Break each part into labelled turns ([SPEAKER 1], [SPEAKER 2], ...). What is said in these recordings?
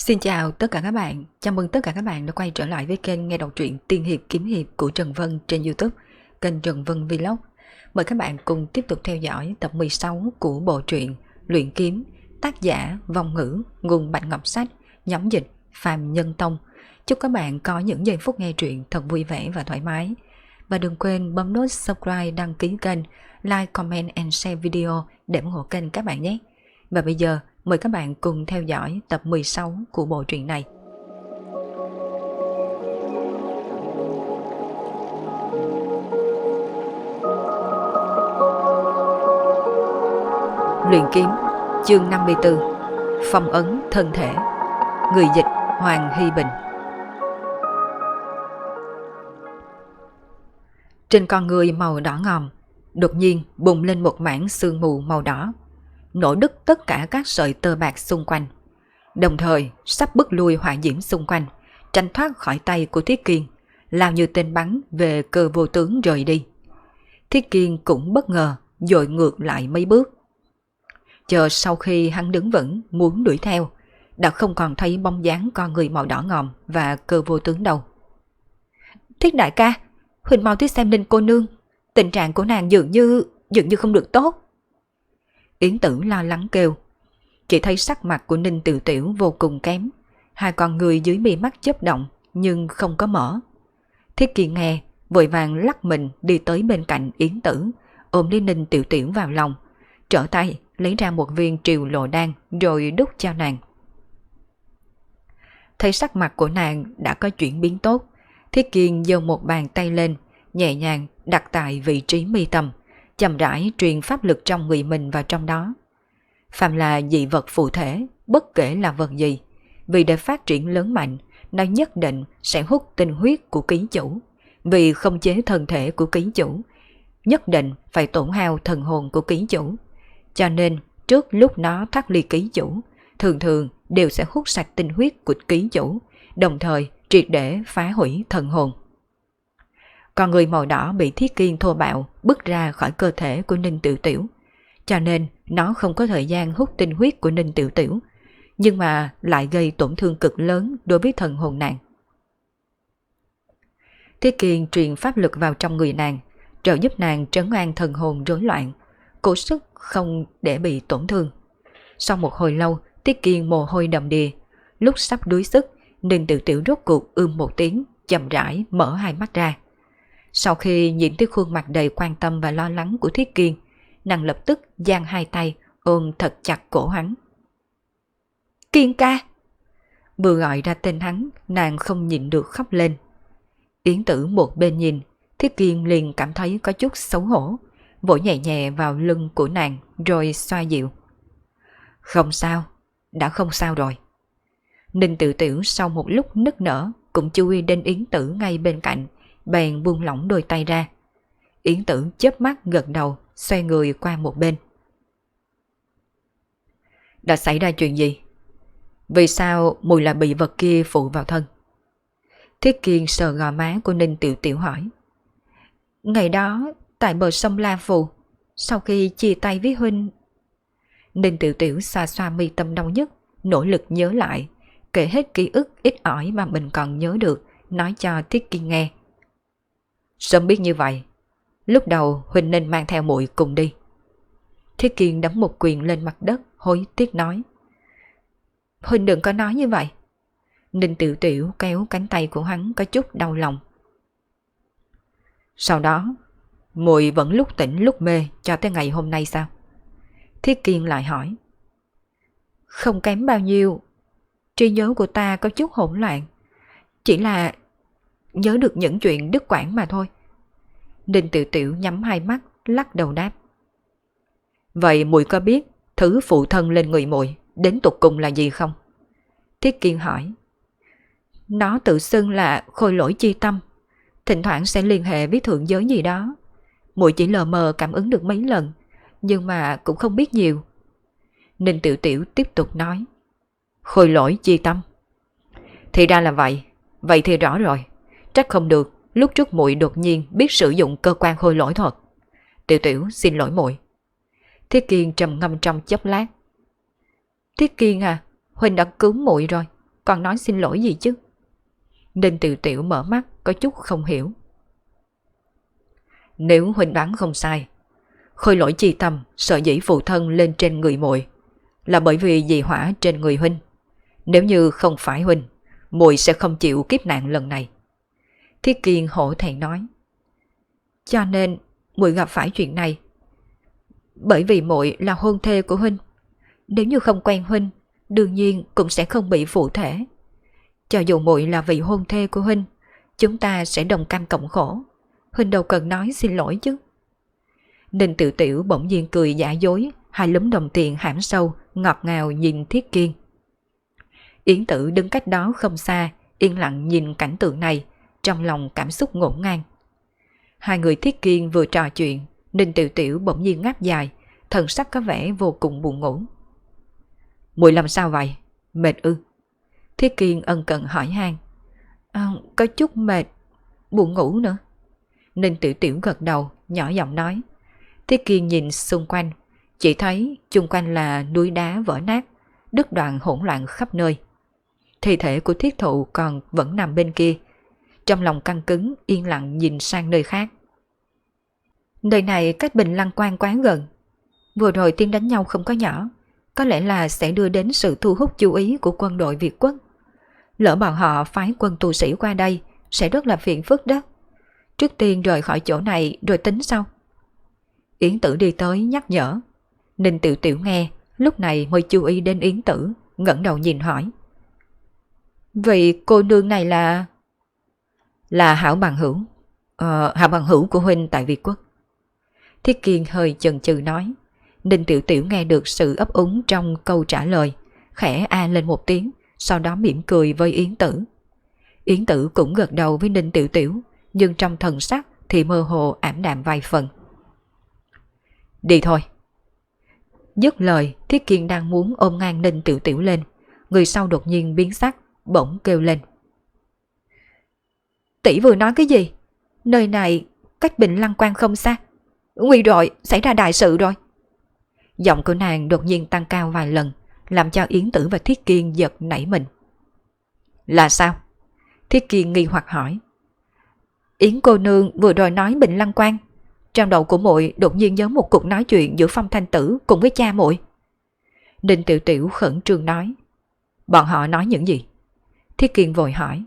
[SPEAKER 1] Xin chào tất cả các bạn, chào mừng tất cả các bạn đã quay trở lại với kênh nghe đọc truyện Tiên Hiệp Kiếm Hiệp của Trần Vân trên YouTube, kênh Trần Vân Vlog. Mời các bạn cùng tiếp tục theo dõi tập 16 của bộ truyện Luyện Kiếm, tác giả Vong Ngữ, nguồn Bạch Ngọc Sách, nhóm dịch Phạm Nhân Tông. Chúc các bạn có những giây phút nghe truyện thật vui vẻ và thoải mái. Và đừng quên bấm nút subscribe, đăng ký kênh, like, comment and share video để ủng hộ kênh các bạn nhé. Và bây giờ, mời các bạn cùng theo dõi tập 16 của bộ truyện này. Luyện kiếm, chương 54, phong ấn thân thể. Người dịch Hoàng Hy Bình. Trên con người màu đỏ ngòm, đột nhiên bùng lên một mảng sương mù màu đỏ, nổ đứt tất cả các sợi tơ bạc xung quanh, đồng thời sắp bức lui hỏa diễm xung quanh, tránh thoát khỏi tay của Thiết Kiên, lao như tên bắn về Cơ Vô Tướng rời đi. Thiết Kiên cũng bất ngờ, dội ngược lại mấy bước. Chờ sau khi hắn đứng vững muốn đuổi theo, đã không còn thấy bóng dáng con người màu đỏ ngòm và Cơ Vô Tướng đâu. Thiết đại ca, Huỳnh mau tới xem Ninh cô nương, tình trạng của nàng dường như không được tốt. Yến Tử lo lắng kêu. Chỉ thấy sắc mặt của Ninh Tiểu Tiểu vô cùng kém, hai con người dưới mi mắt chớp động nhưng không có mở. Thiết Kiên nghe, vội vàng lắc mình đi tới bên cạnh Yến Tử, ôm lấy Ninh Tiểu Tiểu vào lòng, trở tay lấy ra một viên triều lộ đan rồi đút cho nàng. Thấy sắc mặt của nàng đã có chuyển biến tốt, Thiết Kiên giơ một bàn tay lên, nhẹ nhàng đặt tại vị trí mi tâm, chậm rãi truyền pháp lực trong người mình vào trong đó. Phàm là dị vật phụ thể, bất kể là vật gì, vì để phát triển lớn mạnh, nó nhất định sẽ hút tinh huyết của ký chủ. Vì không chế thân thể của ký chủ, nhất định phải tổn hao thần hồn của ký chủ. Cho nên trước lúc nó thoát ly ký chủ, thường thường đều sẽ hút sạch tinh huyết của ký chủ, đồng thời triệt để phá hủy thần hồn. Còn người màu đỏ bị Thiết Kiên thô bạo bứt ra khỏi cơ thể của Ninh Tiểu Tiểu, cho nên nó không có thời gian hút tinh huyết của Ninh Tiểu Tiểu, nhưng mà lại gây tổn thương cực lớn đối với thần hồn nàng. Thiết Kiên truyền pháp lực vào trong người nàng, trợ giúp nàng trấn an thần hồn rối loạn, cố sức không để bị tổn thương. Sau một hồi lâu, Thiết Kiên mồ hôi đầm đìa, lúc sắp đuối sức, Ninh Tiểu Tiểu rốt cuộc một tiếng, chậm rãi mở hai mắt ra. Sau khi nhìn thấy khuôn mặt đầy quan tâm và lo lắng của Thiết Kiên, nàng lập tức giang hai tay ôm thật chặt cổ hắn. Kiên ca! Vừa gọi ra tên hắn, nàng không nhịn được khóc lên. Yến Tử một bên nhìn, Thiết Kiên liền cảm thấy có chút xấu hổ, vỗ nhẹ nhẹ vào lưng của nàng rồi xoa dịu. Không sao, đã không sao rồi. Ninh Tiểu Tiểu sau một lúc nức nở cũng chú ý đến Yến Tử ngay bên cạnh, bèn buông lỏng đôi tay ra. Yến Tử chớp mắt gật đầu, xoay người qua một bên. Đã xảy ra chuyện gì? Vì sao mùi là bị vật kia phụ vào thân? Thiết Kiên sờ gò má của Ninh Tiểu Tiểu hỏi. Ngày đó, tại bờ sông La Phù, sau khi chia tay với huynh... Ninh Tiểu Tiểu xoa xoa mi tâm đau nhất, nỗ lực nhớ lại, kể hết ký ức ít ỏi mà mình còn nhớ được, nói cho Thiết Kiên nghe. Sớm biết như vậy, lúc đầu huynh nên mang theo muội cùng đi. Thiết Kiên đấm một quyền lên mặt đất, hối tiếc nói. Huynh đừng có nói như vậy. Ninh Tiểu Tiểu kéo cánh tay của hắn có chút đau lòng. Sau đó, muội vẫn lúc tỉnh lúc mê cho tới ngày hôm nay sao? Thiết Kiên lại hỏi. Không kém bao nhiêu. Trí nhớ của ta có chút hỗn loạn, chỉ là nhớ được những chuyện đứt quãng mà thôi. Ninh Tiểu Tiểu nhắm hai mắt, lắc đầu đáp. Vậy muội có biết thứ phụ thân lên người muội đến tột cùng là gì không? Thiết Kiên hỏi. Nó tự xưng là khôi lỗi chi tâm, thỉnh thoảng sẽ liên hệ với thượng giới gì đó. Muội chỉ lờ mờ cảm ứng được mấy lần, nhưng mà cũng không biết nhiều. Ninh Tiểu Tiểu tiếp tục nói. Khôi lỗi chi tâm? Thì ra là vậy, vậy thì rõ rồi. Trách không được, lúc trước muội đột nhiên biết sử dụng cơ quan khôi lỗi thuật. Tiểu Tiểu xin lỗi muội. Thiết Kiên trầm ngâm trong chốc lát. Thiết Kiên à, huynh đã cứu muội rồi. còn nói xin lỗi gì chứ? Ninh Tiểu Tiểu mở mắt có chút không hiểu. Nếu huynh đoán không sai, Khôi Lỗi chi tâm sợ dĩ phụ thân lên trên người muội là bởi vì dị hỏa trên người huynh. Nếu như không phải huynh, muội sẽ không chịu kiếp nạn lần này. Thiết Kiên hổ thẹn nói. Cho nên muội gặp phải chuyện này bởi vì muội là hôn thê của huynh. Nếu như không quen huynh, đương nhiên cũng sẽ không bị phụ thể. Cho dù muội là vị hôn thê của huynh, chúng ta sẽ đồng cam cộng khổ. Huynh đâu cần nói xin lỗi chứ. Ninh Tiểu Tiểu bỗng nhiên cười giả dối, hai lúm đồng tiền hãm sâu, ngọt ngào nhìn Thiết Kiên. Yến Tử đứng cách đó không xa, yên lặng nhìn cảnh tượng này, trong lòng cảm xúc ngổn ngang. Hai người Thiết Kiên vừa trò chuyện, Ninh Tiểu Tiểu bỗng nhiên ngáp dài, thần sắc có vẻ vô cùng buồn ngủ. Muội làm sao vậy? Mệt ư? Thiết Kiên ân cần hỏi han. Có chút mệt, buồn ngủ nữa. Ninh Tiểu Tiểu gật đầu, nhỏ giọng nói. Thiết Kiên nhìn xung quanh, chỉ thấy chung quanh là núi đá vỡ nát, đứt đoạn hỗn loạn khắp nơi. Thi thể của Thiết Thụ còn vẫn nằm bên kia, trong lòng căng cứng yên lặng nhìn sang nơi khác. Nơi này cách Bình Lăng Quan quá gần. Vừa rồi tiếng đánh nhau không có nhỏ, có lẽ là sẽ đưa đến sự thu hút chú ý của quân đội Việt Quốc. Lỡ bọn họ phái quân tu sĩ qua đây sẽ rất là phiền phức đó. Trước tiên rời khỏi chỗ này rồi tính sau. Yến Tử đi tới nhắc nhở. Ninh Tiểu Tiểu nghe, lúc này mới chú ý đến Yến Tử, ngẩng đầu nhìn hỏi. Vậy cô nương này là... Là hảo bằng hữu. Hảo bằng hữu của huynh tại Việt Quốc. Thiết Kiên hơi chần chừ nói. Ninh Tiểu Tiểu nghe được sự ấp úng trong câu trả lời, khẽ a lên một tiếng, sau đó mỉm cười với Yến Tử. Yến Tử cũng gật đầu với Ninh Tiểu Tiểu, nhưng trong thần sắc thì mơ hồ ảm đạm vài phần. Đi thôi. Dứt lời, Thiết Kiên đang muốn ôm ngang Ninh Tiểu Tiểu lên, người sau đột nhiên biến sắc, bỗng kêu lên. Tỷ vừa nói cái gì? Nơi này cách Bình Lăng Quan không xa. Nguy rồi, xảy ra đại sự rồi. Giọng của nàng đột nhiên tăng cao vài lần, làm cho Yến Tử và Thiết Kiên giật nảy mình. Là sao? Thiết Kiên nghi hoặc hỏi. Yến cô nương vừa rồi nói Bình Lăng Quan. Trong đầu của muội đột nhiên nhớ một cuộc nói chuyện giữa Phong Thanh Tử cùng với cha muội. Ninh Tiểu Tiểu khẩn trương nói. Bọn họ nói những gì? Thiết Kiên vội hỏi.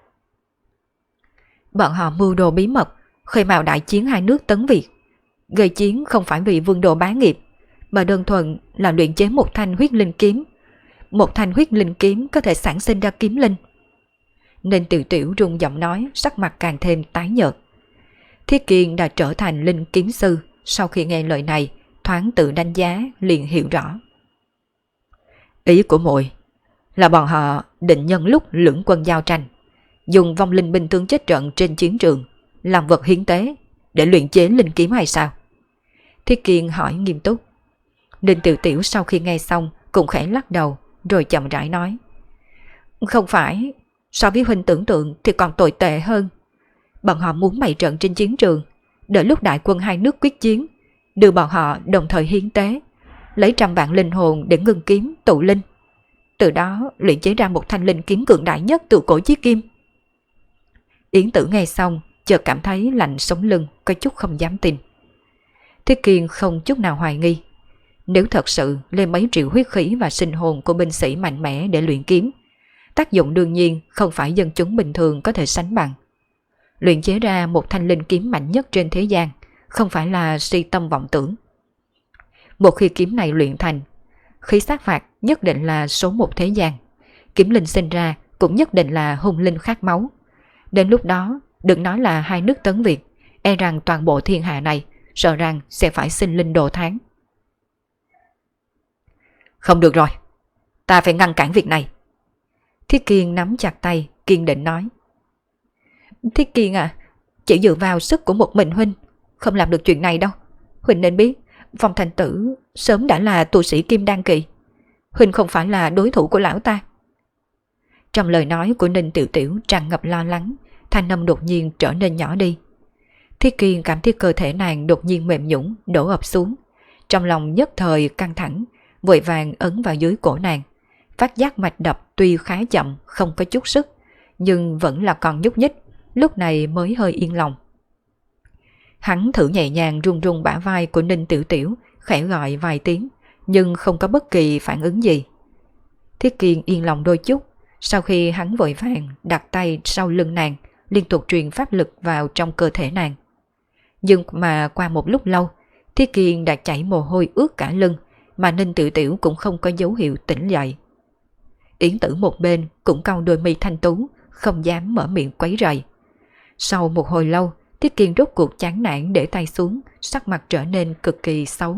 [SPEAKER 1] Bọn họ mưu đồ bí mật, khơi mào đại chiến hai nước Tấn Việt. Gây chiến không phải vì vương đồ bá nghiệp, mà đơn thuần là luyện chế một thanh huyết linh kiếm. Một thanh huyết linh kiếm có thể sản sinh ra kiếm linh. Nên Tiểu Tiểu rung giọng nói, sắc mặt càng thêm tái nhợt. Thiết Kiên đã trở thành linh kiếm sư, sau khi nghe lời này, thoáng tự đánh giá liền hiểu rõ. Ý của muội là bọn họ định nhân lúc lưỡng quân giao tranh, dùng vong linh binh tướng chết trận trên chiến trường làm vật hiến tế để luyện chế linh kiếm hay sao? Thiết Kiên hỏi nghiêm túc. Ninh Tiểu Tiểu sau khi nghe xong cũng khẽ lắc đầu, rồi chậm rãi nói. Không phải, so với huynh tưởng tượng thì còn tồi tệ hơn. Bọn họ muốn bày trận trên chiến trường, đợi lúc đại quân hai nước quyết chiến, đưa bọn họ đồng thời hiến tế, lấy 100 vạn linh hồn để ngưng kiếm tụ linh. Từ đó luyện chế ra một thanh linh kiếm cường đại nhất từ cổ chí kim. Yến Tử nghe xong, chợt cảm thấy lạnh sống lưng, có chút không dám tin. Thiết Kiên không chút nào hoài nghi. Nếu thật sự lên mấy triệu huyết khí và sinh hồn của binh sĩ mạnh mẽ để luyện kiếm, tác dụng đương nhiên không phải dân chúng bình thường có thể sánh bằng. Luyện chế ra một thanh linh kiếm mạnh nhất trên thế gian, không phải là si tâm vọng tưởng. Một khi kiếm này luyện thành, khí sát phạt nhất định là số một thế gian. Kiếm linh sinh ra cũng nhất định là hung linh khát máu. Đến lúc đó, đừng nói là hai nước Tấn Việt, e rằng toàn bộ thiên hạ này sợ rằng sẽ phải sinh linh đồ tháng. Không được rồi, ta phải ngăn cản việc này. Thiết Kiên nắm chặt tay, kiên định nói. Thiết Kiên à, chỉ dựa vào sức của một mình huynh không làm được chuyện này đâu. Huynh nên biết, Phong Thành Tử sớm đã là tu sĩ Kim Đan kỳ. Huynh không phải là đối thủ của lão ta. Trong lời nói của Ninh Tiểu Tiểu tràn ngập lo lắng, thanh âm đột nhiên trở nên nhỏ đi. Thiết Kiên cảm thấy cơ thể nàng đột nhiên mềm nhũn, đổ ập xuống. Trong lòng nhất thời căng thẳng, vội vàng ấn vào dưới cổ nàng, phát giác mạch đập tuy khá chậm, không có chút sức, nhưng vẫn là còn nhúc nhích, lúc này mới hơi yên lòng. Hắn thử nhẹ nhàng rung rung bả vai của Ninh Tiểu Tiểu, khẽ gọi vài tiếng, nhưng không có bất kỳ phản ứng gì. Thiết Kiên yên lòng đôi chút, sau khi hắn vội vàng đặt tay sau lưng nàng, liên tục truyền pháp lực vào trong cơ thể nàng. Nhưng mà qua một lúc lâu, Thiết Kiên đã chảy mồ hôi ướt cả lưng, mà Ninh Tiểu Tiểu cũng không có dấu hiệu tỉnh dậy. Yến Tử một bên cũng cau đôi mi thanh tú, không dám mở miệng quấy rầy. Sau một hồi lâu, Thiết Kiên rốt cuộc chán nản để tay xuống, sắc mặt trở nên cực kỳ xấu.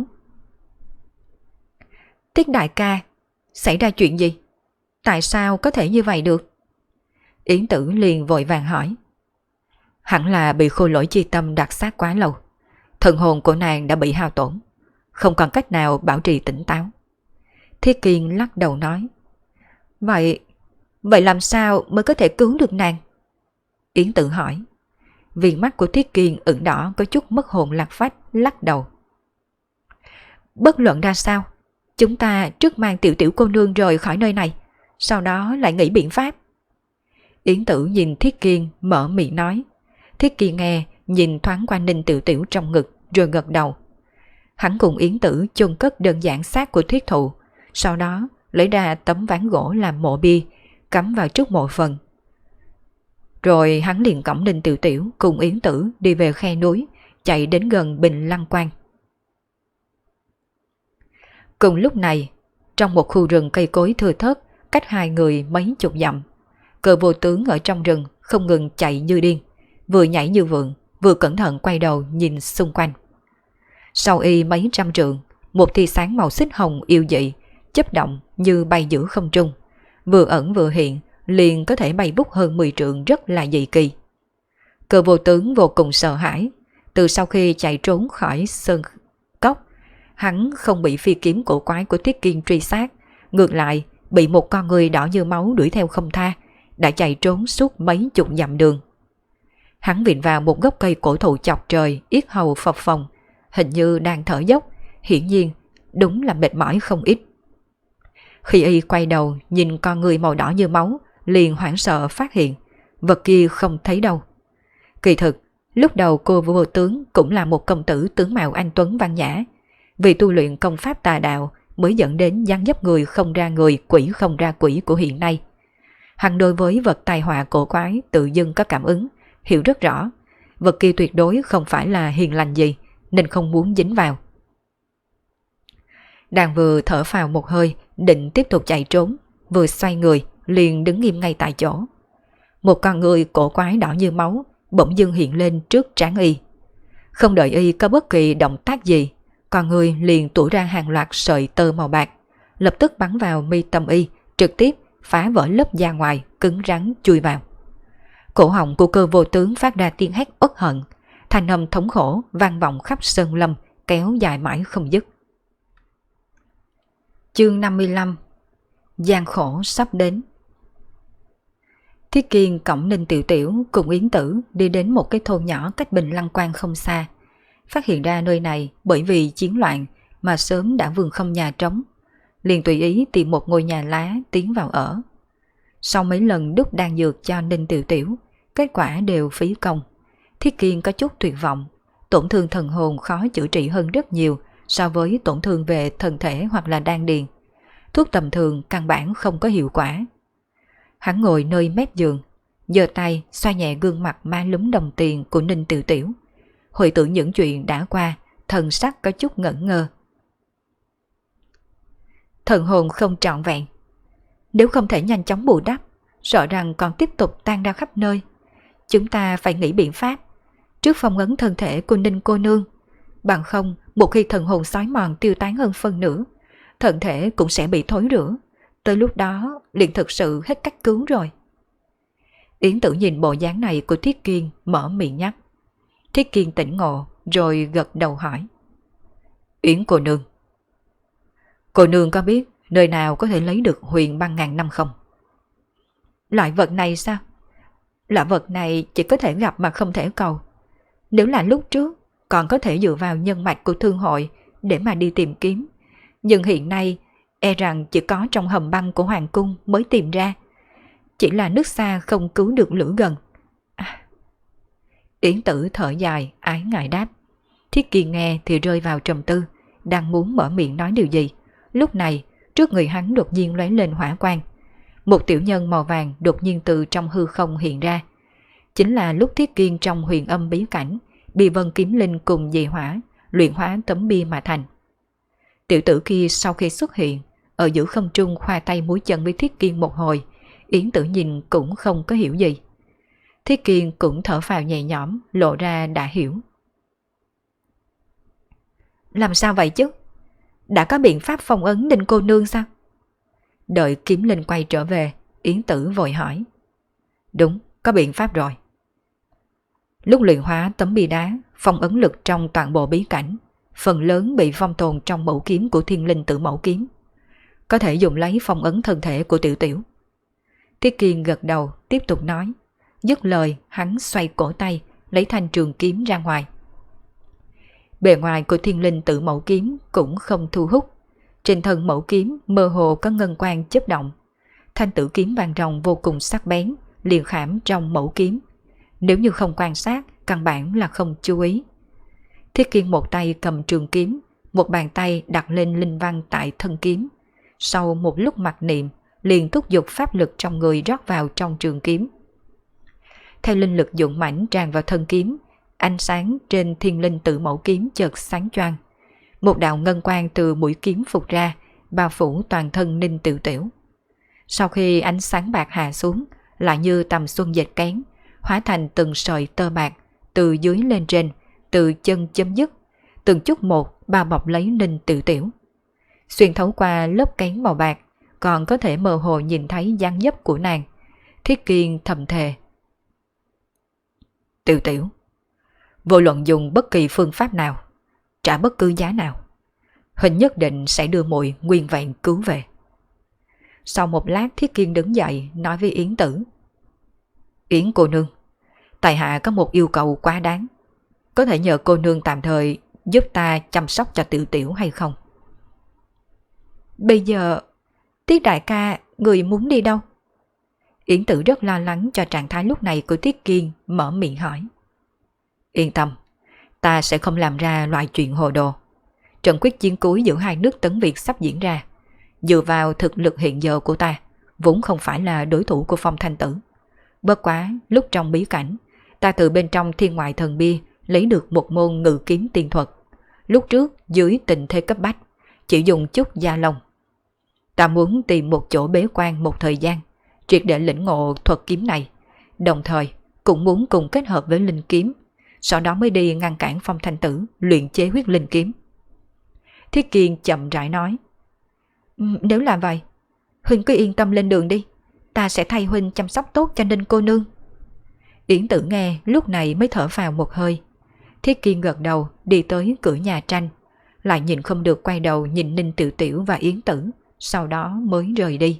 [SPEAKER 1] Tiết đại ca, xảy ra chuyện gì? Tại sao có thể như vậy được? Yến Tử liền vội vàng hỏi. Hẳn là bị khôi lỗi chi tâm đặt sát quá lâu. Thần hồn của nàng đã bị hao tổn, không còn cách nào bảo trì tỉnh táo. Thiết Kiên lắc đầu nói. Vậy làm sao mới có thể cứu được nàng? Yến Tử hỏi. Viền mắt của Thiết Kiên ửng đỏ có chút mất hồn lạc phách, lắc đầu. Bất luận ra sao, chúng ta trước mang Tiểu Tiểu cô nương rời khỏi nơi này, sau đó lại nghĩ biện pháp. Yến Tử nhìn Thiết Kiên mở miệng nói. Thiết Kiên nghe, nhìn thoáng qua Ninh Tiểu Tiểu trong ngực rồi gật đầu. Hắn cùng Yến Tử chôn cất đơn giản xác của Thiết Thụ, sau đó lấy ra tấm ván gỗ làm mộ bia, cắm vào trước mộ phần. Rồi hắn liền cõng Ninh Tiểu Tiểu cùng Yến Tử đi về khe núi, chạy đến gần Bình Lăng Quan. Cùng lúc này, trong một khu rừng cây cối thưa thớt, cách hai người mấy chục dặm, Cơ Vô Tướng ở trong rừng không ngừng chạy như điên, vừa nhảy như vượn, vừa cẩn thận quay đầu nhìn xung quanh. Sau y mấy trăm trượng, một tia sáng màu xích hồng yêu dị, chớp động như bay giữa không trung, vừa ẩn vừa hiện, liền có thể bay vút hơn 10 trượng, rất là dị kỳ. Cơ Vô Tướng vô cùng sợ hãi, từ sau khi chạy trốn khỏi sơn cốc, hắn không bị phi kiếm cổ quái của Thiết Kiên truy sát, ngược lại bị một con người đỏ như máu đuổi theo không tha, đã chạy trốn suốt mấy chục dặm đường. Hắn vịn vào một gốc cây cổ thụ chọc trời, yết hầu phập phồng, hình như đang thở dốc, hiển nhiên đúng là mệt mỏi không ít. Khi y quay đầu nhìn con người màu đỏ như máu, liền hoảng sợ phát hiện vật kia không thấy đâu. Kỳ thực, lúc đầu cô Vô Tướng cũng là một công tử tướng mạo anh tuấn văn nhã, vì tu luyện công pháp tà đạo mới dẫn đến dáng dấp người không ra người, quỷ không ra quỷ của hiện nay. Hắn đối với vật tai họa cổ quái tự dưng có cảm ứng, hiểu rất rõ, vật kia tuyệt đối không phải là hiền lành gì, nên không muốn dính vào. Đang vừa thở phào một hơi, định tiếp tục chạy trốn, vừa xoay người, liền đứng nghiêm ngay tại chỗ. Một con người cổ quái đỏ như máu bỗng dưng hiện lên trước trán y. Không đợi y có bất kỳ động tác gì, con người liền tủa ra hàng loạt sợi tơ màu bạc, lập tức bắn vào mi tâm y, trực tiếp phá vỡ lớp da ngoài, cứng rắn chui vào. Cổ họng của Cơ Vô Tướng phát ra tiếng hét uất hận, thanh âm thống khổ vang vọng khắp sơn lâm, kéo dài mãi không dứt. Chương 55. Gian khổ sắp đến. Thiết Kiên cõng Ninh Tiểu Tiểu cùng Yến Tử đi đến một cái thôn nhỏ cách Bình Lăng Quan không xa. Phát hiện ra nơi này bởi vì chiến loạn mà sớm đã vườn không nhà trống, liền tùy ý tìm một ngôi nhà lá tiến vào ở. Sau mấy lần đút đan dược cho Ninh Tiểu Tiểu, kết quả đều phí công. Thiết Kiên có chút tuyệt vọng, tổn thương thần hồn khó chữa trị hơn rất nhiều so với tổn thương về thân thể hoặc là đan điền. Thuốc tầm thường căn bản không có hiệu quả. Hắn ngồi nơi mép giường, giơ tay xoa nhẹ gương mặt má lúm đồng tiền của Ninh Tiểu Tiểu, hồi tưởng những chuyện đã qua, thần sắc có chút ngẩn ngơ. Thần hồn không trọn vẹn, nếu không thể nhanh chóng bù đắp, sợ rằng còn tiếp tục tan ra khắp nơi. Chúng ta phải nghĩ biện pháp trước phong ấn thân thể của Ninh cô nương, bằng không một khi thần hồn xói mòn tiêu tán hơn phân nửa, thân thể cũng sẽ bị thối rữa, tới lúc đó liền thực sự hết cách cứu rồi. Yến Tử nhìn bộ dáng này của Thiết Kiên, mở miệng nhắc. Thiết Kiên tỉnh ngộ rồi gật đầu hỏi. Yến cô nương có biết nơi nào có thể lấy được huyền băng ngàn năm không? Loại vật này sao? Loại vật này chỉ có thể gặp mà không thể cầu. Nếu là lúc trước còn có thể dựa vào nhân mạch của thương hội để mà đi tìm kiếm, nhưng hiện nay e rằng chỉ có trong hầm băng của hoàng cung mới tìm ra. Chỉ là nước xa không cứu được lửa gần. Yến Tử thở dài, ái ngại đáp. Thiết Kiên nghe thì rơi vào trầm tư, đang muốn mở miệng nói điều gì. Lúc này, trước người hắn đột nhiên lóe lên hỏa quang. Một tiểu nhân màu vàng đột nhiên từ trong hư không hiện ra. Chính là lúc Thiết Kiên trong huyền âm bí cảnh, bị Vân Kiếm Linh cùng dị hỏa, luyện hóa tấm bia mà thành. Tiểu tử kia sau khi xuất hiện, ở giữa không trung khoa tay múi chân với Thiết Kiên một hồi, Yến Tử nhìn cũng không có hiểu gì. Thiết Kiên cũng thở phào nhẹ nhõm, lộ ra đã hiểu. Làm sao vậy chứ? Đã có biện pháp phong ấn Ninh cô nương sao? Đợi Kiếm Linh quay trở về, Yến Tử vội hỏi. Đúng, có biện pháp rồi. Lúc luyện hóa tấm bia đá, phong ấn lực trong toàn bộ bí cảnh, phần lớn bị phong tồn trong mẫu kiếm của Thiên Linh Tử Mẫu Kiếm. Có thể dùng lấy phong ấn thân thể của Tiểu Tiểu. Thiết Kiên gật đầu, tiếp tục nói. Dứt lời, hắn xoay cổ tay, lấy thanh trường kiếm ra ngoài. Bề ngoài của Thiên Linh Tử Mẫu Kiếm cũng không thu hút. Trên thân mẫu kiếm mơ hồ có ngân quang chớp động. Thanh tử kiếm vàng ròng vô cùng sắc bén, liền khảm trong mẫu kiếm. Nếu như không quan sát, căn bản là không chú ý. Thiết Kiên một tay cầm trường kiếm, một bàn tay đặt lên linh văn tại thân kiếm. Sau một lúc mặc niệm, liền thúc giục pháp lực trong người rót vào trong trường kiếm. Theo linh lực dũng mãnh tràn vào thân kiếm, ánh sáng trên Thiên Linh Tử Mẫu Kiếm chợt sáng choang. Một đạo ngân quang từ mũi kiếm phụt ra, bao phủ toàn thân Ninh Tiểu Tiểu. Sau khi ánh sáng bạc hạ xuống, lại như tầm xuân dệt kén, hóa thành từng sợi tơ bạc, từ dưới lên trên, từ chân chấm dứt, từng chút một bao bọc lấy Ninh Tiểu Tiểu. Xuyên thấu qua lớp kén màu bạc, còn có thể mơ hồ nhìn thấy dáng dấp của nàng. Thiết Kiên thầm thề. Tiểu Tiểu, vô luận dùng bất kỳ phương pháp nào, trả bất cứ giá nào, Huỳnh nhất định sẽ đưa muội nguyên vẹn cứu về. Sau một lát Thiết Kiên đứng dậy nói với Yến Tử. Yến cô nương, tại hạ có một yêu cầu quá đáng. Có thể nhờ cô nương tạm thời giúp ta chăm sóc cho Tiểu Tiểu hay không? Bây giờ, Tiết đại ca, người muốn đi đâu? Yến Tử rất lo lắng cho trạng thái lúc này của Thiết Kiên, mở miệng hỏi. Yên tâm, ta sẽ không làm ra loại chuyện hồ đồ. Trận quyết chiến cuối giữa hai nước Tấn Việt sắp diễn ra. Dựa vào thực lực hiện giờ của ta, vốn không phải là đối thủ của Phong Thanh Tử. Bất quá, lúc trong bí cảnh, ta từ bên trong thiên ngoại thần bia lấy được một môn ngự kiếm tiên thuật. Lúc trước, dưới tình thế cấp bách, chỉ dùng chút da lông. Ta muốn tìm một chỗ bế quan một thời gian, triệt để lĩnh ngộ thuật kiếm này. Đồng thời, cũng muốn cùng kết hợp với linh kiếm, sau đó mới đi ngăn cản Phong Thanh Tử luyện chế huyết linh kiếm. Thiết Kiên chậm rãi nói. Nếu là vậy, Huynh cứ yên tâm lên đường đi. Ta sẽ thay Huynh chăm sóc tốt cho Ninh cô nương. Yến Tử nghe lúc này mới thở phào một hơi. Thiết Kiên gật đầu đi tới cửa nhà tranh, lại nhìn không được quay đầu nhìn Ninh Tiểu Tiểu và Yến Tử, sau đó mới rời đi.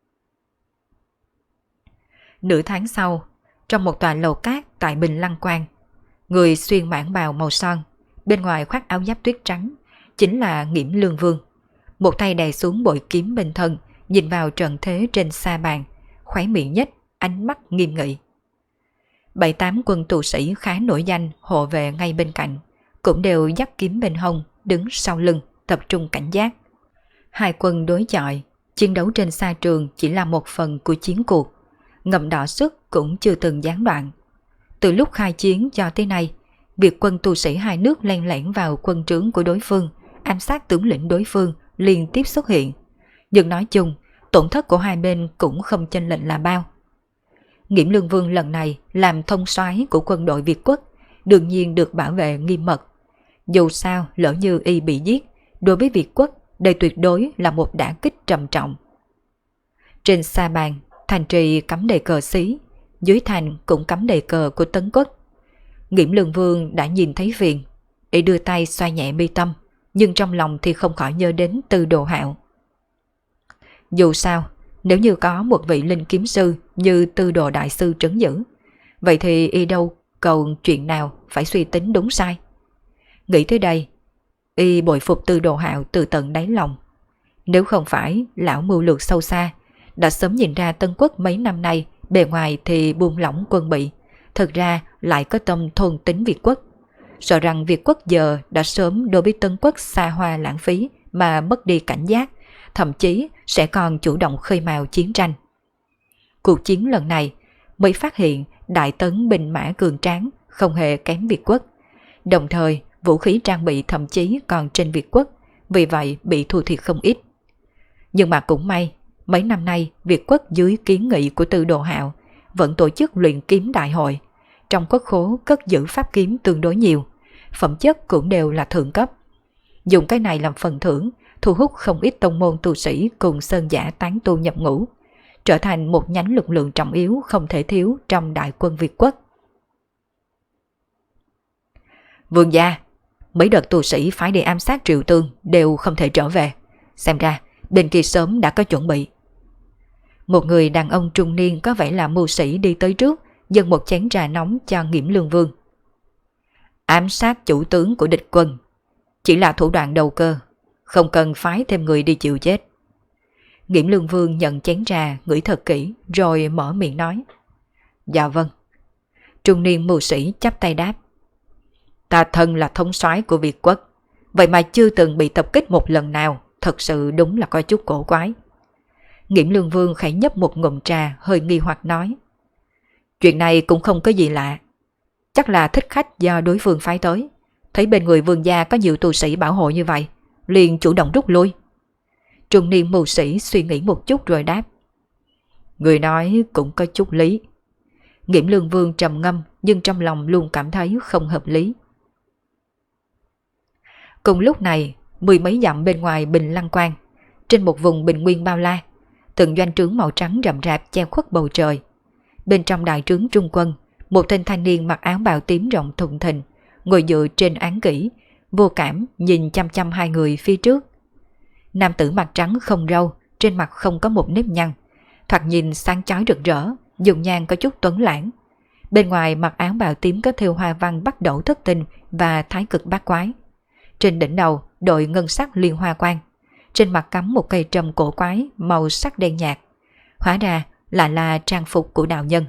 [SPEAKER 1] Nửa tháng sau, trong một tòa lầu cát tại Bình Lăng Quan, người xuyên mãng bào màu son, bên ngoài khoác áo giáp tuyết trắng, chính là Nghiễm Lương Vương. Một tay đè xuống bội kiếm bên thân, nhìn vào trận thế trên sa bàn, khóe miệng nhếch, ánh mắt nghiêm nghị. 7-8 quân tù sĩ khá nổi danh hộ vệ ngay bên cạnh, cũng đều dắt kiếm bên hông, đứng sau lưng, tập trung cảnh giác. Hai quân đối chọi, chiến đấu trên sa trường chỉ là một phần của chiến cuộc, ngầm đỏ sức cũng chưa từng gián đoạn. Từ lúc khai chiến cho tới nay, việc quân tu sĩ hai nước len lẻn vào quân trướng của đối phương, ám sát tướng lĩnh đối phương liên tiếp xuất hiện. Nhưng nói chung, tổn thất của hai bên cũng không chênh lệch là bao. Nghiễm Lương Vương lần này làm thông soái của quân đội Việt Quốc, đương nhiên được bảo vệ nghiêm mật. Dù sao, lỡ như y bị giết, đối với Việt Quốc, đây tuyệt đối là một đả kích trầm trọng. Trên sa bàn, thành trì cắm đầy cờ xí, dưới thành cũng cắm đầy cờ của Tấn Quốc. Nghiễm Lương Vương đã nhìn thấy phiền, y đưa tay xoa nhẹ mi tâm, nhưng trong lòng thì không khỏi nhớ đến Tư Đồ Hạo. Dù sao, nếu như có một vị linh kiếm sư như Tư Đồ Đại Sư trấn giữ, vậy thì y đâu cầu chuyện nào phải suy tính đúng sai. Nghĩ tới đây, y bội phục Tư Đồ Hạo từ tận đáy lòng. Nếu không phải lão mưu lược sâu xa, đã sớm nhìn ra Tân Quốc mấy năm nay bề ngoài thì buông lỏng quân bị, thực ra lại có tâm thôn tính Việt Quốc. Sợ rằng Việt Quốc giờ đã sớm đối với Tân Quốc xa hoa lãng phí mà mất đi cảnh giác, thậm chí sẽ còn chủ động khơi mào chiến tranh. Cuộc chiến lần này mới phát hiện Đại Tấn binh mã cường tráng không hề kém Việt Quốc, đồng thời vũ khí trang bị thậm chí còn trên Việt Quốc, vì vậy bị thua thiệt không ít. Nhưng mà cũng may, mấy năm nay Việt Quốc dưới kiến nghị của Tư Đồ Hạo vẫn tổ chức luyện kiếm đại hội. Trong quốc khố cất giữ pháp kiếm tương đối nhiều, phẩm chất cũng đều là thượng cấp. Dùng cái này làm phần thưởng, thu hút không ít tông môn tu sĩ cùng sơn giả tán tu nhập ngũ, trở thành một nhánh lực lượng trọng yếu không thể thiếu trong đại quân Việt Quốc. Vương gia, mấy đợt tu sĩ phái đi ám sát Triệu Tương đều không thể trở về. Xem ra bên kia sớm đã có chuẩn bị. Một người đàn ông trung niên có vẻ là mưu sĩ đi tới trước, dâng một chén trà nóng cho Nghiễm Lương Vương. Ám sát chủ tướng của địch quân chỉ là thủ đoạn đầu cơ, không cần phái thêm người đi chịu chết. Nghiễm Lương Vương nhận chén trà, ngửi thật kỹ rồi mở miệng nói. Dạ vâng. Trung niên mưu sĩ chắp tay đáp. Ta thân là thống soái của Việt Quốc, vậy mà chưa từng bị tập kích một lần nào, thật sự đúng là có chút cổ quái. Nghiễm Lương Vương khẽ nhấp một ngụm trà, hơi nghi hoặc nói. Chuyện này cũng không có gì lạ, chắc là thích khách do đối phương phái tới, thấy bên người vương gia có nhiều tu sĩ bảo hộ như vậy, liền chủ động rút lui. Trung niên mưu sĩ suy nghĩ một chút rồi đáp. Người nói cũng có chút lý. Nghiễm Lương Vương trầm ngâm nhưng trong lòng luôn cảm thấy không hợp lý. Cùng lúc này, mười mấy dặm bên ngoài Bình Lăng Quan, trên một vùng bình nguyên bao la, từng doanh trướng màu trắng rậm rạp che khuất bầu trời. Bên trong đại trướng trung quân, một tên thanh niên mặc áo bào tím rộng thùng thình, ngồi dựa trên án kỷ, vô cảm nhìn chăm chăm hai người phía trước. Nam tử mặt trắng không râu, trên mặt không có một nếp nhăn, thoạt nhìn sáng chói rực rỡ, dùng nhan có chút tuấn lãng. Bên ngoài mặc áo bào tím có thêu hoa văn bắt đẩu thất tinh và thái cực bát quái. Trên đỉnh đầu đội ngân sắc liên hoa quan, trên mặt cắm một cây trầm cổ quái màu sắc đen nhạt. Hóa ra là trang phục của đạo nhân.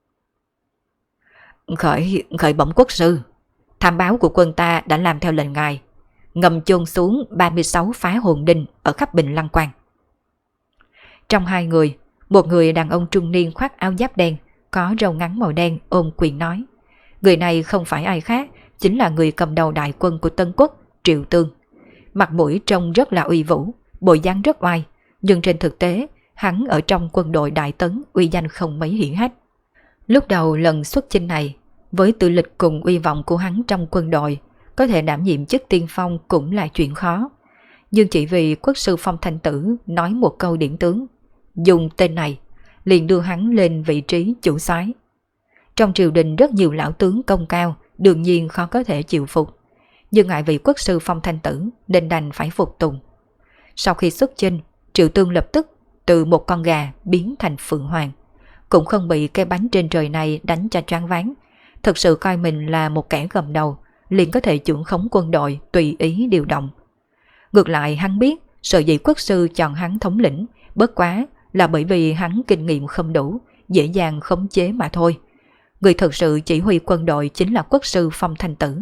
[SPEAKER 1] Khởi bẩm quốc sư, tham báo của quân ta đã làm theo lệnh ngài, ngầm chôn xuống 36 phá hồn đinh ở khắp Bình Lăng Quan. Trong hai người, một người đàn ông trung niên khoác áo giáp đen, có râu ngắn màu đen ôm quyền nói. Người này không phải ai khác, chính là người cầm đầu đại quân của Tân Quốc, Triệu Tương. Mặt mũi trông rất là uy vũ, bộ dáng rất oai, nhưng trên thực tế, hắn ở trong quân đội Đại Tấn uy danh không mấy hiển hách. Lúc đầu lần xuất chinh này, với tư lịch cùng uy vọng của hắn trong quân đội, có thể đảm nhiệm chức tiên phong cũng là chuyện khó. Nhưng chỉ vì quốc sư Phong Thanh Tử nói một câu điểm tướng, dùng tên này, liền đưa hắn lên vị trí chủ soái. Trong triều đình rất nhiều lão tướng công cao, đương nhiên khó có thể chịu phục. Nhưng ngại vì quốc sư Phong Thanh Tử nên đành phải phục tùng. Sau khi xuất chinh, Triệu Tương lập tức từ một con gà biến thành phượng hoàng, cũng không bị cái bánh trên trời này đánh cho choáng váng. Thực sự coi mình là một kẻ cầm đầu, liền có thể trưởng khống quân đội tùy ý điều động. Ngược lại hắn biết sở dĩ quốc sư chọn hắn thống lĩnh bất quá là bởi vì hắn kinh nghiệm không đủ, dễ dàng khống chế mà thôi. Người thực sự chỉ huy quân đội chính là quốc sư Phong Thanh Tử.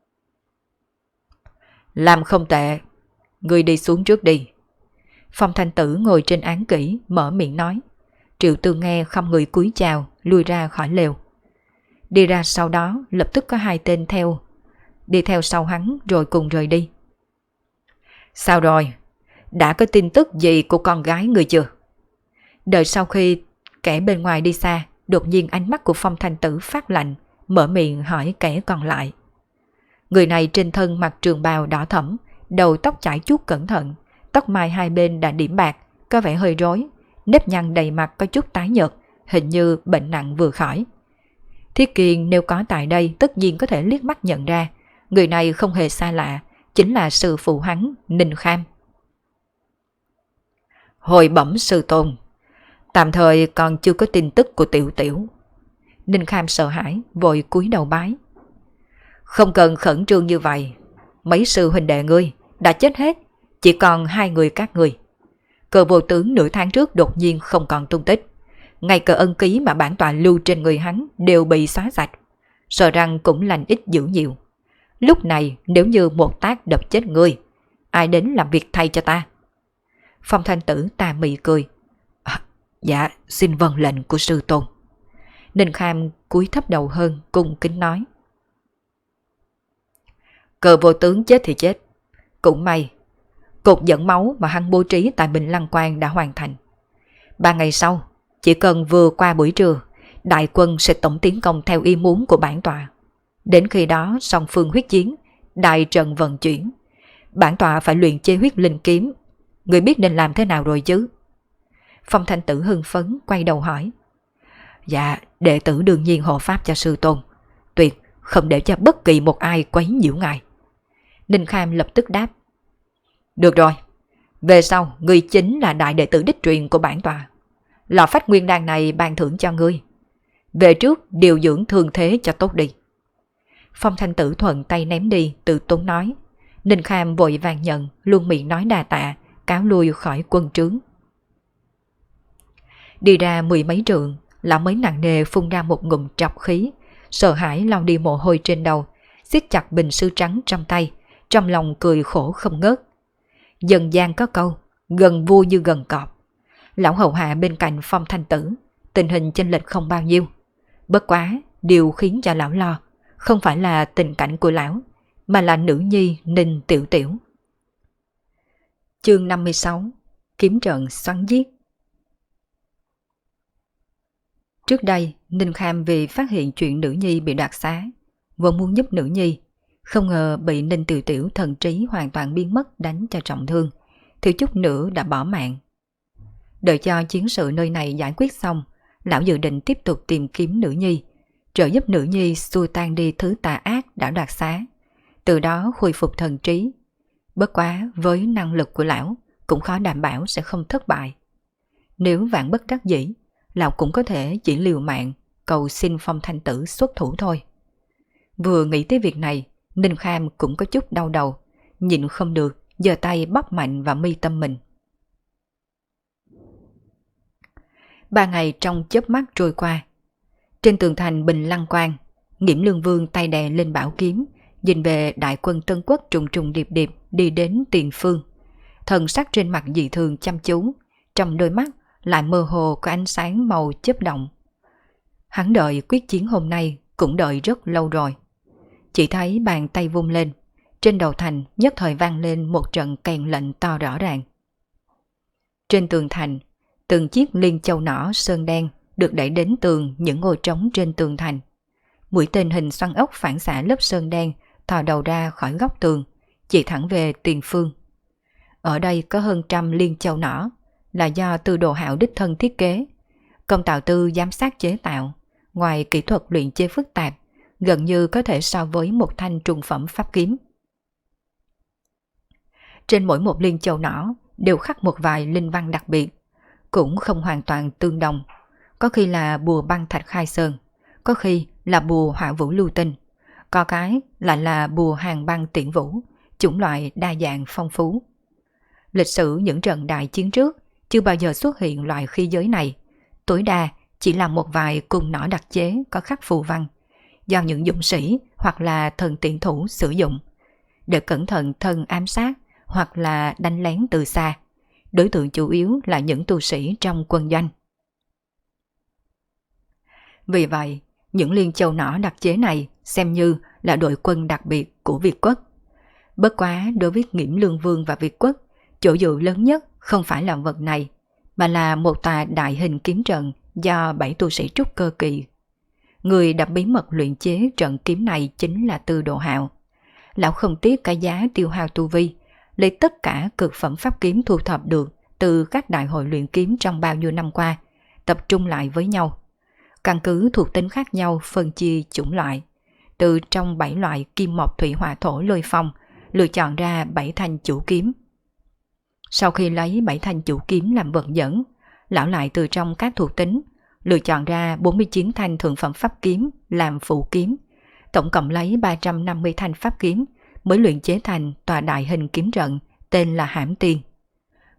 [SPEAKER 1] Làm không tệ, người đi xuống trước đi. Phong Thanh Tử ngồi trên án kỷ mở miệng nói. Triệu Tương nghe không người cúi chào, lui ra khỏi lều. Đi ra sau đó lập tức có hai tên theo, đi theo sau hắn rồi cùng rời đi. Sao rồi? Đã có tin tức gì của con gái người chưa? Đợi sau khi kẻ bên ngoài đi xa, đột nhiên ánh mắt của Phong Thanh Tử phát lạnh, mở miệng hỏi kẻ còn lại. Người này trên thân mặc trường bào đỏ thẫm, đầu tóc chải chuốt cẩn thận, tóc mai hai bên đã điểm bạc, có vẻ hơi rối, nếp nhăn đầy mặt có chút tái nhợt, hình như bệnh nặng vừa khỏi. Thiết Kiên nếu có tại đây tất nhiên có thể liếc mắt nhận ra, người này không hề xa lạ, chính là sư phụ hắn, Ninh Kham. Hồi bẩm sư tôn, tạm thời còn chưa có tin tức của Tiểu Tiểu. Ninh Kham sợ hãi, vội cúi đầu bái. Không cần khẩn trương như vậy, mấy sư huynh đệ ngươi đã chết hết, chỉ còn hai người các ngươi. Cờ vô tướng nửa tháng trước đột nhiên không còn tung tích. Ngay cả ân ký mà bản tọa lưu trên người hắn đều bị xóa sạch. Sợ rằng cũng lành ít dữ nhiều. Lúc này nếu như một tác đập chết ngươi, ai đến làm việc thay cho ta? Phong Thanh Tử tà mị cười. Dạ, xin vâng lệnh của sư tôn. Ninh Kham cúi thấp đầu hơn, cung kính nói. Cờ vô tướng chết thì chết. Cũng may, cột dẫn máu mà hắn bố trí tại Bình Lăng Quan đã hoàn thành. 3 ngày sau, chỉ cần vừa qua buổi trưa, đại quân sẽ tổng tiến công theo ý muốn của bản tọa. Đến khi đó song phương huyết chiến, đại trận vận chuyển. Bản tọa phải luyện chế huyết linh kiếm. Người biết nên làm thế nào rồi chứ? Phong Thanh Tử hưng phấn quay đầu hỏi. Dạ, đệ tử đương nhiên hộ pháp cho sư tôn. Tuyệt không để cho bất kỳ một ai quấy nhiễu ngài. Ninh Kham lập tức đáp. Được rồi, về sau ngươi chính là đại đệ tử đích truyền của bản tọa. Lò phách nguyên đan này ban thưởng cho ngươi. Về trước điều dưỡng thương thế cho tốt đi. Phong Thanh Tử thuận tay ném đi, tự tốn nói. Ninh Kham vội vàng nhận, luôn miệng nói đà tạ, cáo lui khỏi quân trướng. Đi ra 10 mấy trượng, lão mới nặng nề phun ra một ngụm trọc khí, sợ hãi lau đi mồ hôi trên đầu, siết chặt bình sứ trắng trong tay, trong lòng cười khổ không ngớt. Dân gian có câu, gần vua như gần cọp. Lão hầu hạ bên cạnh Phong Thanh Tử, tình hình chênh lệch không bao nhiêu. Bất quá, điều khiến cho lão lo, không phải là tình cảnh của lão, mà là nữ nhi Ninh Tiểu Tiểu. Chương 56. Kiếm trận xoắn giết. Trước đây, Ninh Kham vì phát hiện chuyện nữ nhi bị đoạt xá, vốn muốn giúp nữ nhi, không ngờ bị Ninh Tiểu Tiểu thần trí hoàn toàn biến mất đánh cho trọng thương, thiếu chút nữa đã bỏ mạng. Đợi cho chiến sự nơi này giải quyết xong, lão dự định tiếp tục tìm kiếm nữ nhi, trợ giúp nữ nhi xua tan đi thứ tà ác đã đoạt xá, từ đó khôi phục thần trí. Bất quá với năng lực của lão cũng khó đảm bảo sẽ không thất bại. Nếu vạn bất đắc dĩ, lão cũng có thể chỉ liều mạng cầu xin Phong Thanh Tử xuất thủ thôi. Vừa nghĩ tới việc này, Ninh Kham cũng có chút đau đầu, nhịn không được, giơ tay bóp mạnh vào mi tâm mình. 3 ngày trong chớp mắt trôi qua. Trên tường thành Bình Lăng Quan, Nghiễm Lương Vương tay đè lên bảo kiếm, nhìn về đại quân Tân Quốc trùng trùng điệp điệp đi đến tiền phương. Thần sắc trên mặt dị thường chăm chú, trong đôi mắt lại mơ hồ có ánh sáng màu chớp động. Hắn đợi quyết chiến hôm nay cũng đợi rất lâu rồi. Chỉ thấy bàn tay vung lên, trên đầu thành nhất thời vang lên một trận kèn lệnh to rõ ràng. Trên tường thành, từng chiếc liên châu nỏ sơn đen được đẩy đến tường những ngôi trống trên tường thành. Mũi tên hình xoắn ốc phản xạ lớp sơn đen thò đầu ra khỏi góc tường, chỉ thẳng về tiền phương. Ở đây có hơn 100 liên châu nỏ, là do Tư Đồ Hạo đích thân thiết kế. Công tạo tư giám sát chế tạo, ngoài kỹ thuật luyện chế phức tạp, gần như có thể so với một thanh trung phẩm pháp kiếm. Trên mỗi một liên châu nỏ đều khắc một vài linh văn đặc biệt, cũng không hoàn toàn tương đồng. Có khi là bùa băng thạch khai sơn, có khi là bùa hỏa vũ lưu tinh, có cái lại là bùa hàng băng tiễn vũ, chủng loại đa dạng phong phú. Lịch sử những trận đại chiến trước chưa bao giờ xuất hiện loại khí giới này, tối đa chỉ là một vài cung nỏ đặc chế có khắc phù văn, do những dũng sĩ hoặc là thần tiện thủ sử dụng, để cẩn thận thân ám sát hoặc là đánh lén từ xa. Đối tượng chủ yếu là những tu sĩ trong quân doanh. Vì vậy, những liên châu nỏ đặc chế này xem như là đội quân đặc biệt của Việt Quốc. Bất quá đối với Nghiễm Lương Vương và Việt Quốc, chỗ dựa lớn nhất không phải là vật này, mà là một tòa đại hình kiếm trận do 7 tu sĩ trúc cơ kỳ. Người đã bí mật luyện chế trận kiếm này chính là Tư Đồ Hạo. Lão không tiếc cái giá tiêu hao tu vi, lấy tất cả cực phẩm pháp kiếm thu thập được từ các đại hội luyện kiếm trong bao nhiêu năm qua, tập trung lại với nhau. Căn cứ thuộc tính khác nhau phân chia chủng loại. Từ trong 7 loại kim mộc thủy hỏa thổ lôi phong, lựa chọn ra 7 thanh chủ kiếm. Sau khi lấy 7 thanh chủ kiếm làm vật dẫn, lão lại từ trong các thuộc tính lựa chọn ra 49 thanh thượng phẩm pháp kiếm làm phụ kiếm, tổng cộng lấy 350 thanh pháp kiếm mới luyện chế thành tòa đại hình kiếm trận tên là Hãm Tiên.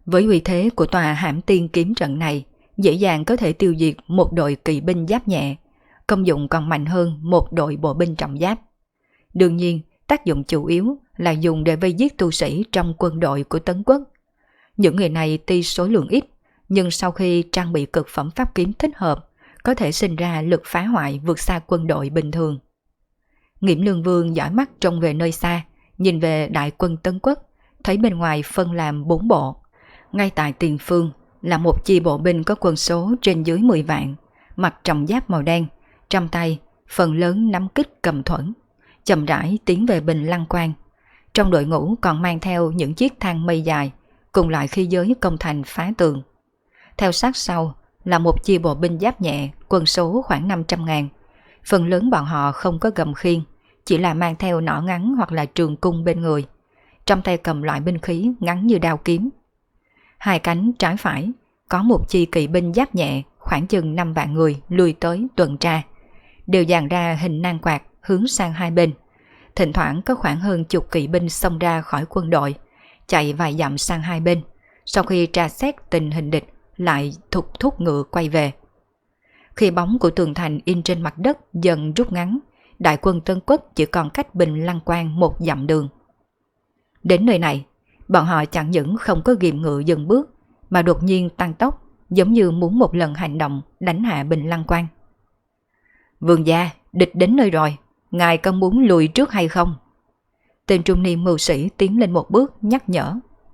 [SPEAKER 1] Với uy thế của tòa Hãm Tiên kiếm trận này, dễ dàng có thể tiêu diệt một đội kỵ binh giáp nhẹ, công dụng còn mạnh hơn một đội bộ binh trọng giáp. Đương nhiên, tác dụng chủ yếu là dùng để vây giết tu sĩ trong quân đội của Tấn Quốc. Những người này tuy số lượng ít, nhưng sau khi trang bị cực phẩm pháp kiếm thích hợp, có thể sinh ra lực phá hoại vượt xa quân đội bình thường. Nghiễm Lương Vương dõi mắt trông về nơi xa, nhìn về đại quân Tấn Quốc, thấy bên ngoài phân làm 4 bộ. Ngay tại tiền phương là một chi bộ binh có quân số trên dưới 10 vạn, mặc trọng giáp màu đen, trong tay phần lớn nắm kích cầm thuẫn, chậm rãi tiến về Bình Lăng Quan. Trong đội ngũ còn mang theo những chiếc thang mây dài, cùng loại khí giới công thành phá tường. Theo sát sau là một chi bộ binh giáp nhẹ, quân số khoảng 500.000. Phần lớn bọn họ không có gầm khiên, chỉ là mang theo nỏ ngắn hoặc là trường cung bên người. Trong tay cầm loại binh khí ngắn như đao kiếm. Hai cánh trái phải có một chi kỵ binh giáp nhẹ khoảng chừng 5 vạn người lùi tới tuần tra, đều dàn ra hình nan quạt hướng sang hai bên. Thỉnh thoảng có khoảng hơn chục kỵ binh xông ra khỏi quân đội, chạy vài dặm sang hai bên, sau khi tra xét tình hình địch lại thúc ngựa quay về. Khi bóng của tường thành in trên mặt đất dần rút ngắn, đại quân Tân Quốc chỉ còn cách Bình Lăng Quan 1 dặm đường. Đến nơi này, bọn họ chẳng những không có ghìm ngựa dừng bước, mà đột nhiên tăng tốc, giống như muốn một lần hành động đánh hạ Bình Lăng Quan. Vương gia, địch đến nơi rồi, ngài có muốn lùi trước hay không? Tên trung niên mưu sĩ tiến lên một bước nhắc nhở.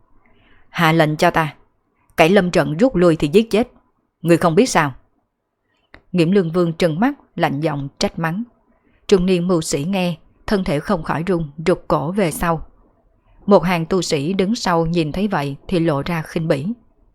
[SPEAKER 1] Hạ lệnh cho ta, kẻ lâm trận rút lui thì giết chết, người không biết sao? Nghiễm Lương Vương trừng mắt lạnh giọng trách mắng. Trung niên mưu sĩ nghe, thân thể không khỏi run, rụt cổ về sau. Một hàng tu sĩ đứng sau nhìn thấy vậy thì lộ ra khinh bỉ.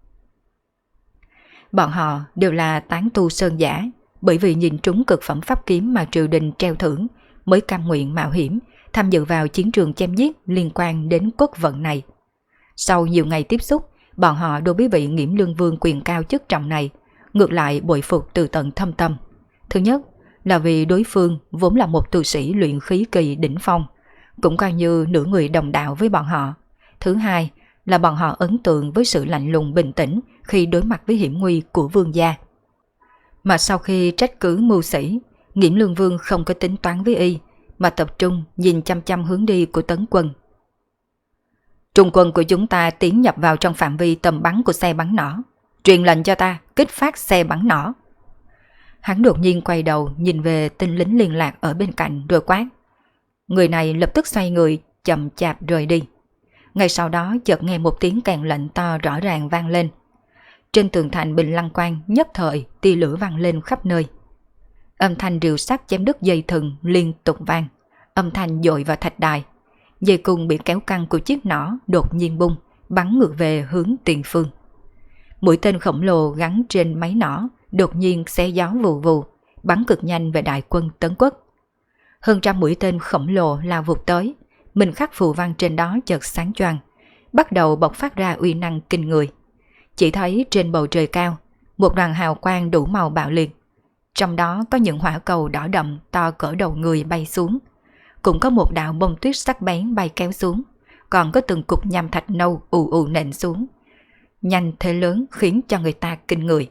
[SPEAKER 1] Bọn họ đều là tán tu sơn giả, bởi vì nhìn trúng cực phẩm pháp kiếm mà triều đình treo thưởng mới cam nguyện mạo hiểm tham dự vào chiến trường chém giết liên quan đến cốt vận này. Sau nhiều ngày tiếp xúc, bọn họ đối với vị Nghiễm Lương Vương quyền cao chức trọng này ngược lại bội phục từ tận thâm tâm. Thứ nhất là vì đối phương vốn là một tu sĩ luyện khí kỳ đỉnh phong, cũng coi như nửa người đồng đạo với bọn họ. Thứ hai là bọn họ ấn tượng với sự lạnh lùng bình tĩnh khi đối mặt với hiểm nguy của vương gia. Mà sau khi trách cứ mưu sĩ, Nghiễm Lương Vương không có tính toán với y, mà tập trung nhìn chăm chăm hướng đi của Tấn quân. Trung quân của chúng ta tiến nhập vào trong phạm vi tầm bắn của xe bắn nỏ, truyền lệnh cho ta kích phát xe bắn nỏ. Hắn đột nhiên quay đầu nhìn về tên lính liên lạc ở bên cạnh rồi quát. Người này lập tức xoay người chậm chạp rời đi. Ngay sau đó chợt nghe một tiếng kèn lệnh to rõ ràng vang lên. Trên tường thành Bình Lăng Quan nhất thời tia lửa vang lên khắp nơi. Âm thanh rìu sắt chém đứt dây thừng liên tục vang, âm thanh dội vào thạch đài. Dây cung bị kéo căng của chiếc nỏ đột nhiên bung, bắn ngược về hướng tiền phương. Mũi tên khổng lồ gắn trên máy nỏ đột nhiên xé gió vù vù, bắn cực nhanh về đại quân Tấn Quốc. Hơn trăm mũi tên khổng lồ lao vụt tới, mình khắc phù văn trên đó chợt sáng choang, bắt đầu bộc phát ra uy năng kinh người. Chỉ thấy trên bầu trời cao, một đoàn hào quang đủ màu bạo liệt. Trong đó có những hỏa cầu đỏ đậm to cỡ đầu người bay xuống. Cũng có một đạo bông tuyết sắc bén bay kéo xuống. Còn có từng cục nham thạch nâu ù ù nện xuống. Nhanh thế lớn khiến cho người ta kinh người.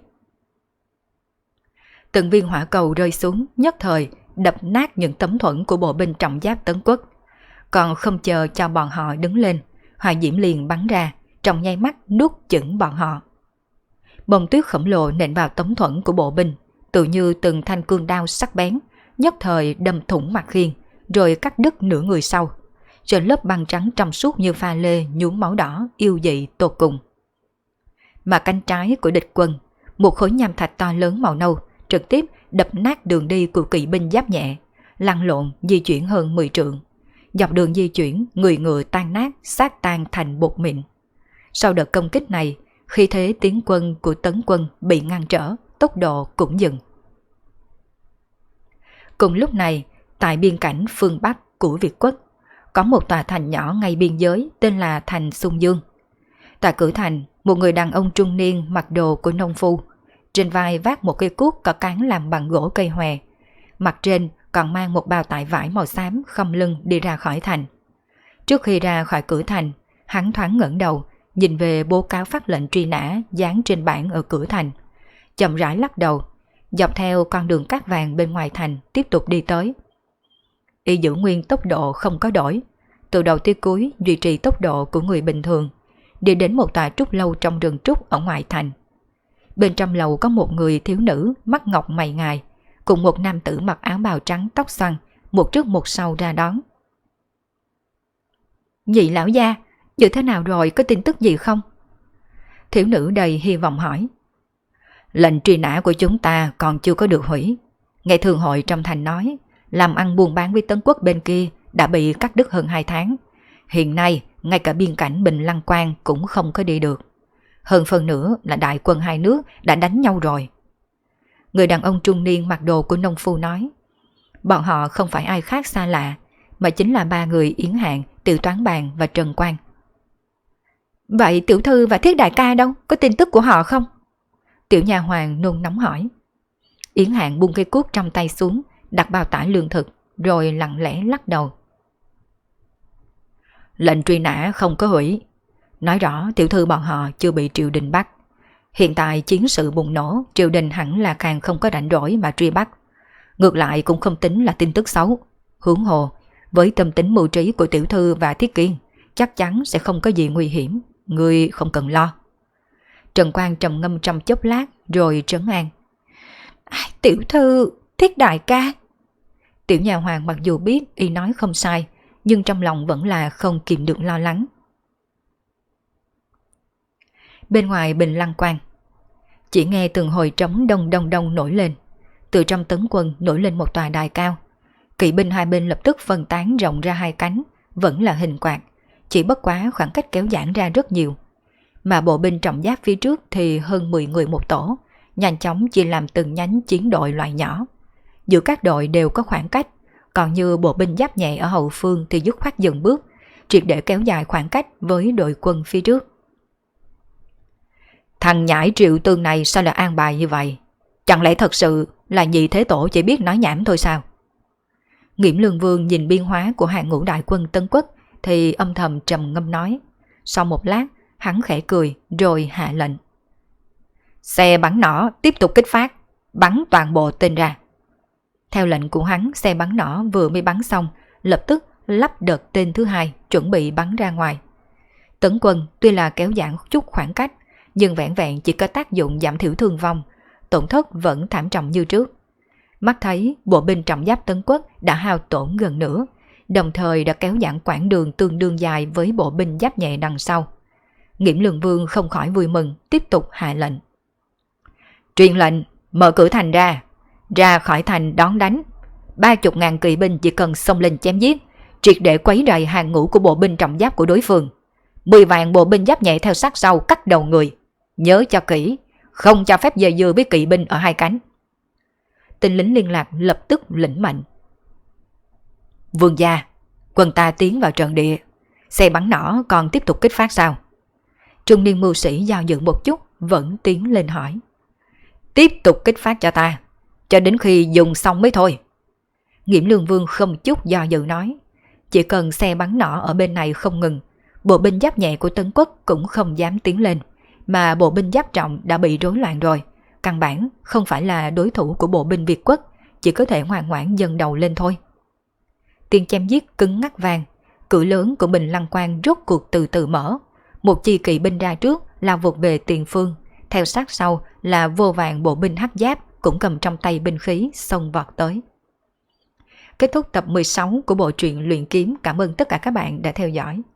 [SPEAKER 1] Từng viên hỏa cầu rơi xuống nhất thời đập nát những tấm thuẫn của bộ binh trọng giáp Tấn Quốc. Còn không chờ cho bọn họ đứng lên, hỏa diễm liền bắn ra, trong nháy mắt nuốt chửng bọn họ. Bông tuyết khổng lồ nện vào tấm thuẫn của bộ binh, tự như từng thanh cương đao sắc bén, nhất thời đâm thủng mặt khiên, rồi cắt đứt nửa người sau. Trên lớp băng trắng trong suốt như pha lê nhuốm máu đỏ yêu dị tột cùng. Mà cánh trái của địch quân, một khối nham thạch to lớn màu nâu trực tiếp đập nát đường đi của kỵ binh giáp nhẹ, lăn lộn di chuyển hơn 10 trượng. Dọc đường di chuyển, người ngựa tan nát, xác tan thành bột mịn. Sau đợt công kích này, khi thế tiến quân của Tấn quân bị ngăn trở, tốc độ cũng dừng. Cùng lúc này, tại biên cảnh phương Bắc của Việt Quốc, có một tòa thành nhỏ ngay biên giới tên là thành Xuân Dương. Tại cửa thành, một người đàn ông trung niên mặc đồ của nông phu, trên vai vác một cây cuốc có cán làm bằng gỗ cây hòe, mặt trên còn mang một bao tải vải màu xám khom lưng đi ra khỏi thành. Trước khi ra khỏi cửa thành, hắn thoáng ngẩng đầu, nhìn về bố cáo phát lệnh truy nã dán trên bảng ở cửa thành, chậm rãi lắc đầu, dọc theo con đường cát vàng bên ngoài thành tiếp tục đi tới. Y giữ nguyên tốc độ không có đổi, từ đầu tới cuối duy trì tốc độ của người bình thường, đi đến một tòa trúc lâu trong rừng trúc ở ngoài thành. Bên trong lầu có một người thiếu nữ mắt ngọc mày ngài, cùng một nam tử mặc áo bào trắng tóc xoăn, một trước một sau ra đón. Nhị lão gia, như thế nào rồi, có tin tức gì không? Thiếu nữ đầy hy vọng hỏi. Lệnh truy nã của chúng ta còn chưa có được hủy. Nghe thường hội trong thành nói, làm ăn buôn bán với Tấn Quốc bên kia đã bị cắt đứt hơn 2 tháng. Hiện nay, ngay cả biên cảnh Bình Lăng Quan cũng không có đi được. Hơn phần nữa là đại quân hai nước đã đánh nhau rồi. Người đàn ông trung niên mặc đồ của nông phu nói. Bọn họ không phải ai khác xa lạ, mà chính là 3 người Yến Hạng, Tiểu Toán Bàn và Trần Quang. Vậy tiểu thư và Thiết đại ca đâu? Có tin tức của họ không? Tiểu nha hoàng nôn nóng hỏi. Yến Hạng buông cây cuốc trong tay xuống, đặt bao tải lương thực, rồi lặng lẽ lắc đầu. Lệnh truy nã không có hủy. Nói rõ tiểu thư bọn họ chưa bị triều đình bắt. Hiện tại chiến sự bùng nổ, triều đình hẳn là càng không có rảnh rỗi mà truy bắt. Ngược lại cũng không tính là tin tức xấu. Huống hồ, với tâm tính mưu trí của tiểu thư và Thiết Kiên, chắc chắn sẽ không có gì nguy hiểm. Ngươi không cần lo. Trần Quang trầm ngâm trong chốc lát rồi trấn an. Tiểu thư, Thiết đại ca. Tiểu nhà hoàng mặc dù biết y nói không sai, nhưng trong lòng vẫn là không kìm được lo lắng. Bên ngoài Bình Lăng Quan, chỉ nghe từng hồi trống đông đông đông nổi lên. Từ trong tấn quân nổi lên một tòa đài cao. Kỵ binh hai bên lập tức phân tán rộng ra 2 cánh, vẫn là hình quạt, chỉ bất quá khoảng cách kéo giãn ra rất nhiều. Mà bộ binh trọng giáp phía trước thì hơn 10 người một tổ, nhanh chóng chia làm từng nhánh chiến đội loại nhỏ. Giữa các đội đều có khoảng cách, còn như bộ binh giáp nhẹ ở hậu phương thì dứt khoát dừng bước, triệt để kéo dài khoảng cách với đội quân phía trước. Thằng nhãi Triệu Tương này sao lại an bài như vậy? Chẳng lẽ thật sự là Nhị Thế Tổ chỉ biết nói nhảm thôi sao? Nghiễm Lương Vương nhìn biên hóa của hàng ngũ đại quân Tân Quốc thì âm thầm trầm ngâm nói. Sau một lát, hắn khẽ cười rồi hạ lệnh. Xe bắn nỏ tiếp tục kích phát, bắn toàn bộ tên ra. Theo lệnh của hắn, xe bắn nỏ vừa mới bắn xong, lập tức lắp đợt tên thứ hai chuẩn bị bắn ra ngoài. Tấn quân tuy là kéo giãn chút khoảng cách, nhưng vẹn vẹn chỉ có tác dụng giảm thiểu thương vong, tổn thất vẫn thảm trọng như trước. Mắt thấy bộ binh trọng giáp Tấn Quốc đã hao tổn gần nửa, đồng thời đã kéo giãn quãng đường tương đương dài với bộ binh giáp nhẹ đằng sau. Nghiễm Lương Vương không khỏi vui mừng, tiếp tục hạ lệnh. Truyền lệnh, mở cửa thành ra khỏi thành đón đánh. 30.000 kỵ binh chỉ cần xông lên chém giết, triệt để quấy rầy hàng ngũ của bộ binh trọng giáp của đối phương. 10 vạn bộ binh giáp nhẹ theo sát sau cắt đầu người. Nhớ cho kỹ, không cho phép dây dưa với kỵ binh ở 2 cánh. Tên lính liên lạc lập tức lĩnh mệnh. Vương gia, quân ta tiến vào trận địa, xe bắn nỏ còn tiếp tục kích phát sao? Trung niên mưu sĩ do dự một chút, vẫn tiến lên hỏi. Tiếp tục kích phát cho ta, cho đến khi dùng xong mới thôi. Nghiễm Lương Vương không chút do dự nói. Chỉ cần xe bắn nỏ ở bên này không ngừng, bộ binh giáp nhẹ của Tấn Quốc cũng không dám tiến lên, mà bộ binh giáp trọng đã bị rối loạn rồi. Căn bản không phải là đối thủ của bộ binh Việt Quốc, chỉ có thể ngoan ngoãn dâng đầu lên thôi. Tiếng chém giết cứng ngắc vang, cửa lớn của Bình Lăng Quan rốt cuộc từ từ mở. Một chi kỵ binh ra trước lao vụt về tiền phương, theo sát sau là vô vàn bộ binh hắc giáp cũng cầm trong tay binh khí xông vọt tới. Kết thúc tập 16 của bộ truyện Luyện Kiếm. Cảm ơn tất cả các bạn đã theo dõi.